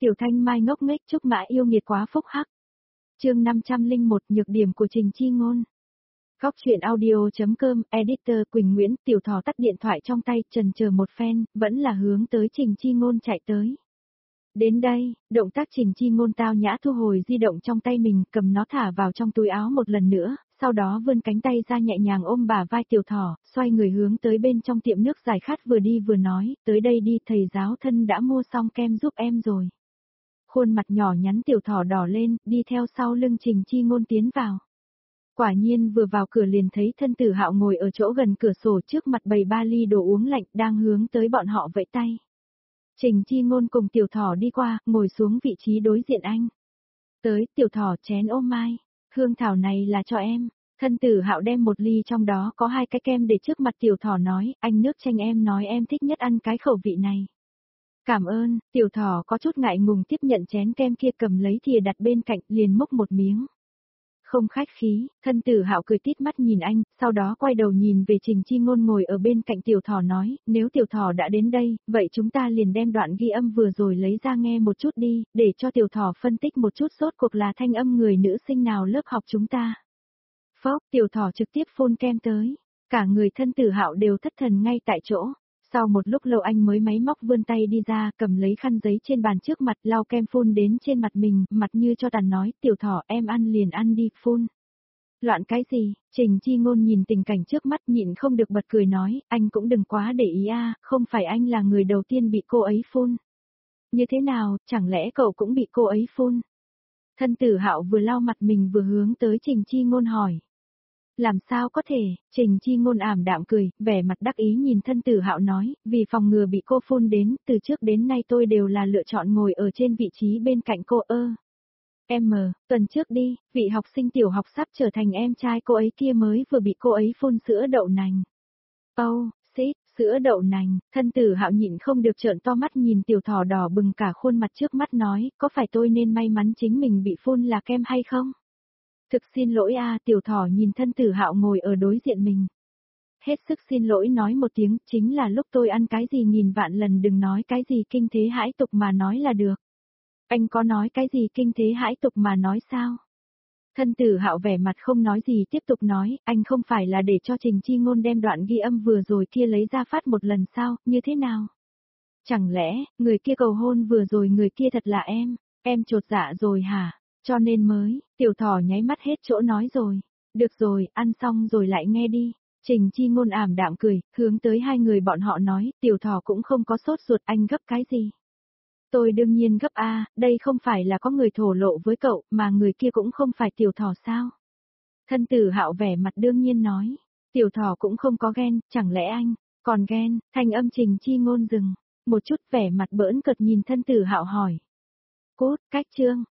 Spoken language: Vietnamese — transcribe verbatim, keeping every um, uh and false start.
Tiểu Thanh Mai ngốc nghếch Trúc Mã yêu nghiệt quá phúc hắc. Chương năm trăm lẻ một nhược điểm của Trình Chi Ngôn. Góc truyện audio.com, editor Quỳnh Nguyễn. Tiểu Thỏ tắt điện thoại trong tay, chần chờ một phen, vẫn là hướng tới Trình Chi Ngôn chạy tới. Đến đây, động tác Trình Chi Ngôn tao nhã thu hồi di động trong tay mình, cầm nó thả vào trong túi áo một lần nữa, sau đó vươn cánh tay ra nhẹ nhàng ôm bả vai Tiểu Thỏ, xoay người hướng tới bên trong tiệm nước giải khát vừa đi vừa nói, tới đây đi, thầy giáo thân đã mua xong kem giúp em rồi. Khuôn mặt nhỏ nhắn Tiểu Thỏ đỏ lên, đi theo sau lưng Trình Chi Ngôn tiến vào. Quả nhiên vừa vào cửa liền thấy thân Tử Hạo ngồi ở chỗ gần cửa sổ trước mặt bày ba ly đồ uống lạnh đang hướng tới bọn họ vẫy tay. Trình Chi Ngôn cùng Tiểu Thỏ đi qua, ngồi xuống vị trí đối diện anh. Tới, Tiểu Thỏ chén ô mai, hương thảo này là cho em. Thân Tử Hạo đem một ly trong đó có hai cái kem để trước mặt Tiểu Thỏ nói, anh nước chanh em nói em thích nhất ăn cái khẩu vị này. Cảm ơn, Tiểu Thỏ có chút ngại ngùng tiếp nhận chén kem kia cầm lấy thìa đặt bên cạnh liền múc một miếng. Không khách khí, thân Tử Hạo cười tít mắt nhìn anh, sau đó quay đầu nhìn về Trình Chi Ngôn ngồi ở bên cạnh Tiểu Thỏ nói, nếu Tiểu Thỏ đã đến đây, vậy chúng ta liền đem đoạn ghi âm vừa rồi lấy ra nghe một chút đi, để cho Tiểu Thỏ phân tích một chút rốt cuộc là thanh âm người nữ sinh nào lớp học chúng ta. Phốc, Tiểu Thỏ trực tiếp phun kem tới, cả người thân Tử Hạo đều thất thần ngay tại chỗ. Sau một lúc lâu anh mới máy móc vươn tay đi ra, cầm lấy khăn giấy trên bàn trước mặt lau kem phun đến trên mặt mình, mặt như cho tàn nói, Tiểu Thỏ em ăn liền ăn đi, phun. Loạn cái gì, Trình Chi Ngôn nhìn tình cảnh trước mắt nhịn không được bật cười nói, anh cũng đừng quá để ý a, không phải anh là người đầu tiên bị cô ấy phun. Như thế nào, chẳng lẽ cậu cũng bị cô ấy phun? Thân Tử Hạo vừa lau mặt mình vừa hướng tới Trình Chi Ngôn hỏi. Làm sao có thể, Trình Chi Ngôn ảm đạm cười, vẻ mặt đắc ý nhìn thân Tử Hạo nói, vì phòng ngừa bị cô phun đến, từ trước đến nay tôi đều là lựa chọn ngồi ở trên vị trí bên cạnh cô ơ. Em mờ, tuần trước đi, vị học sinh tiểu học sắp trở thành em trai cô ấy kia mới vừa bị cô ấy phun sữa đậu nành. Oh, xít, sữa đậu nành, thân Tử Hạo nhịn không được trợn to mắt nhìn Tiểu Thỏ đỏ bừng cả khuôn mặt trước mắt nói, có phải tôi nên may mắn chính mình bị phun là kem hay không? Thực xin lỗi a, Tiểu Thỏ nhìn thân Tử Hạo ngồi ở đối diện mình. Hết sức xin lỗi nói một tiếng, chính là lúc tôi ăn cái gì nghìn vạn lần đừng nói cái gì kinh thế hãi tục mà nói là được. Anh có nói cái gì kinh thế hãi tục mà nói sao? Thân Tử Hạo vẻ mặt không nói gì tiếp tục nói, anh không phải là để cho Trình Chi Ngôn đem đoạn ghi âm vừa rồi kia lấy ra phát một lần sao, như thế nào? Chẳng lẽ, người kia cầu hôn vừa rồi người kia thật là em, em chột dạ rồi hả? Cho nên mới, Tiểu Thỏ nháy mắt hết chỗ nói rồi. Được rồi, ăn xong rồi lại nghe đi. Trình Chi Ngôn ảm đạm cười, hướng tới hai người bọn họ nói, Tiểu Thỏ cũng không có sốt ruột, anh gấp cái gì. Tôi đương nhiên gấp a, đây không phải là có người thổ lộ với cậu, mà người kia cũng không phải Tiểu Thỏ sao. Thân Tử Hạo vẻ mặt đương nhiên nói, Tiểu Thỏ cũng không có ghen, chẳng lẽ anh, còn ghen, thanh âm Trình Chi Ngôn dừng, một chút vẻ mặt bỡn cợt nhìn thân Tử Hạo hỏi. Cút, cách chương.